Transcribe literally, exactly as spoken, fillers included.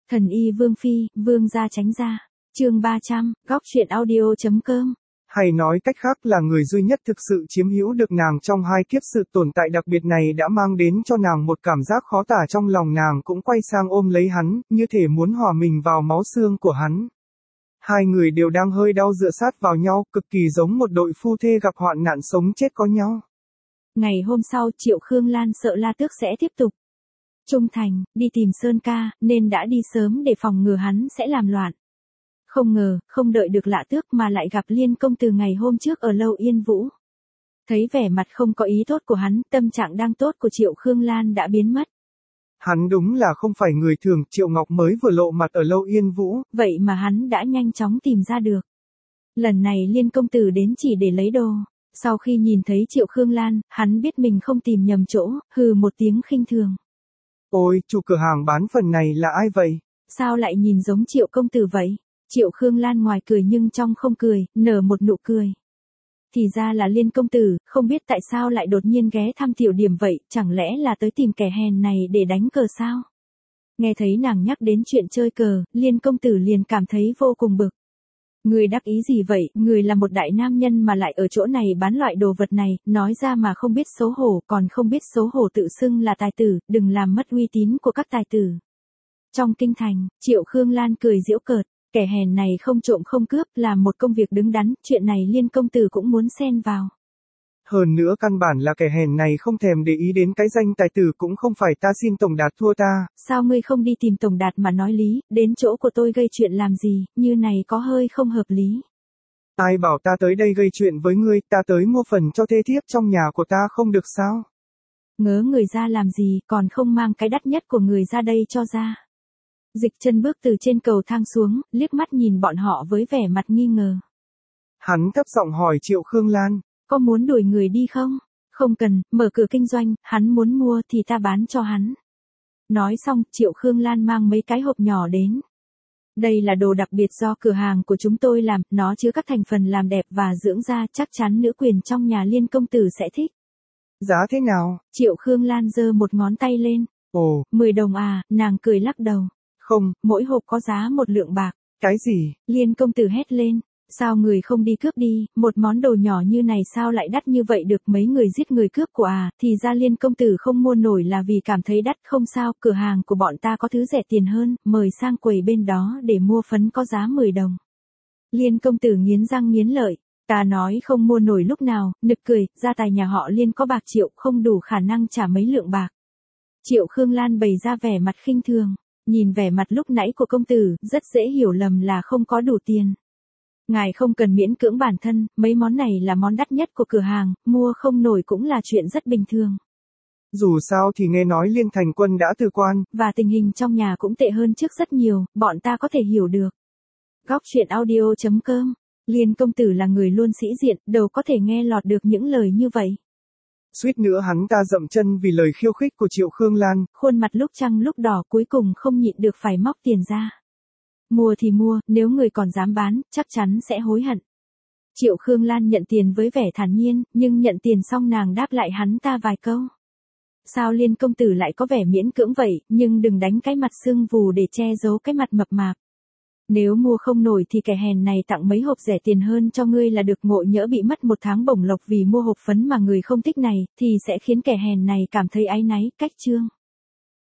Thần y Vương Phi, Vương gia tránh ra. Chương ba trăm, góc truyện audio.com. Hay nói cách khác là người duy nhất thực sự chiếm hữu được nàng trong hai kiếp, sự tồn tại đặc biệt này đã mang đến cho nàng một cảm giác khó tả, trong lòng nàng cũng quay sang ôm lấy hắn, như thể muốn hòa mình vào máu xương của hắn. Hai người đều đang hơi đau dựa sát vào nhau, cực kỳ giống một đội phu thê gặp hoạn nạn sống chết có nhau. Ngày hôm sau, Triệu Khương Lan sợ La Tước sẽ tiếp tục trung thành, đi tìm Sơn ca, nên đã đi sớm để phòng ngừa hắn sẽ làm loạn. Không ngờ, không đợi được Lạ Tước mà lại gặp Liên công từ ngày hôm trước ở Lâu Yên Vũ. Thấy vẻ mặt không có ý tốt của hắn, tâm trạng đang tốt của Triệu Khương Lan đã biến mất. Hắn đúng là không phải người thường, Triệu Ngọc mới vừa lộ mặt ở Lâu Yên Vũ. Vậy mà hắn đã nhanh chóng tìm ra được. Lần này Liên công tử đến chỉ để lấy đồ. Sau khi nhìn thấy Triệu Khương Lan, hắn biết mình không tìm nhầm chỗ, hừ một tiếng khinh thường. Ôi, chủ cửa hàng bán phần này là ai vậy? Sao lại nhìn giống Triệu công tử vậy? Triệu Khương Lan ngoài cười nhưng trong không cười, nở một nụ cười. Thì ra là Liên công tử, không biết tại sao lại đột nhiên ghé thăm tiểu điểm vậy, chẳng lẽ là tới tìm kẻ hèn này để đánh cờ sao? Nghe thấy nàng nhắc đến chuyện chơi cờ, Liên công tử liền cảm thấy vô cùng bực. Người đắc ý gì vậy, người là một đại nam nhân mà lại ở chỗ này bán loại đồ vật này, nói ra mà không biết xấu hổ, còn không biết xấu hổ tự xưng là tài tử, đừng làm mất uy tín của các tài tử. Trong kinh thành, Triệu Khương Lan cười giễu cợt, kẻ hèn này không trộm không cướp, làm một công việc đứng đắn, chuyện này Liên công tử cũng muốn xen vào. Hơn nữa căn bản là kẻ hèn này không thèm để ý đến cái danh tài tử, cũng không phải ta xin Tổng Đạt thua ta. Sao ngươi không đi tìm Tổng Đạt mà nói lý, đến chỗ của tôi gây chuyện làm gì, như này có hơi không hợp lý. Ai bảo ta tới đây gây chuyện với ngươi, ta tới mua phần cho thê thiếp trong nhà của ta không được sao? Ngớ người ra làm gì, còn không mang cái đắt nhất của người ra đây cho ra. Dịch chân bước từ trên cầu thang xuống, liếc mắt nhìn bọn họ với vẻ mặt nghi ngờ. Hắn thấp giọng hỏi Triệu Khương Lan. Có muốn đuổi người đi không? Không cần, mở cửa kinh doanh, hắn muốn mua thì ta bán cho hắn. Nói xong, Triệu Khương Lan mang mấy cái hộp nhỏ đến. Đây là đồ đặc biệt do cửa hàng của chúng tôi làm, nó chứa các thành phần làm đẹp và dưỡng da, chắc chắn nữ quyền trong nhà Liên công tử sẽ thích. Giá thế nào? Triệu Khương Lan giơ một ngón tay lên. Ồ, mười đồng à, nàng cười lắc đầu. Không, mỗi hộp có giá một lượng bạc. Cái gì? Liên công tử hét lên. Sao người không đi cướp đi, một món đồ nhỏ như này sao lại đắt như vậy được, mấy người giết người cướp của à, thì ra Liên công tử không mua nổi là vì cảm thấy đắt, không sao, cửa hàng của bọn ta có thứ rẻ tiền hơn, mời sang quầy bên đó để mua phấn có giá mười đồng. Liên công tử nghiến răng nghiến lợi, ta nói không mua nổi lúc nào, nực cười, gia tài nhà họ Liên có bạc triệu, không đủ khả năng trả mấy lượng bạc. Triệu Khương Lan bày ra vẻ mặt khinh thường, nhìn vẻ mặt lúc nãy của công tử, rất dễ hiểu lầm là không có đủ tiền. Ngài không cần miễn cưỡng bản thân, mấy món này là món đắt nhất của cửa hàng, mua không nổi cũng là chuyện rất bình thường. Dù sao thì nghe nói Liên Thành Quân đã từ quan, và tình hình trong nhà cũng tệ hơn trước rất nhiều, bọn ta có thể hiểu được. Góc truyện audio.com. Liên công tử là người luôn sĩ diện, đâu có thể nghe lọt được những lời như vậy. Suýt nữa hắn ta dậm chân vì lời khiêu khích của Triệu Khương Lan. Khuôn mặt lúc trăng lúc đỏ, cuối cùng không nhịn được phải móc tiền ra. Mua thì mua, nếu người còn dám bán, chắc chắn sẽ hối hận. Triệu Khương Lan nhận tiền với vẻ thản nhiên, nhưng nhận tiền xong nàng đáp lại hắn ta vài câu. Sao Liên công tử lại có vẻ miễn cưỡng vậy, nhưng đừng đánh cái mặt sưng vù để che giấu cái mặt mập mạp. Nếu mua không nổi thì kẻ hèn này tặng mấy hộp rẻ tiền hơn cho ngươi là được, ngộ nhỡ bị mất một tháng bổng lộc vì mua hộp phấn mà người không thích này, thì sẽ khiến kẻ hèn này cảm thấy áy náy, cách chương.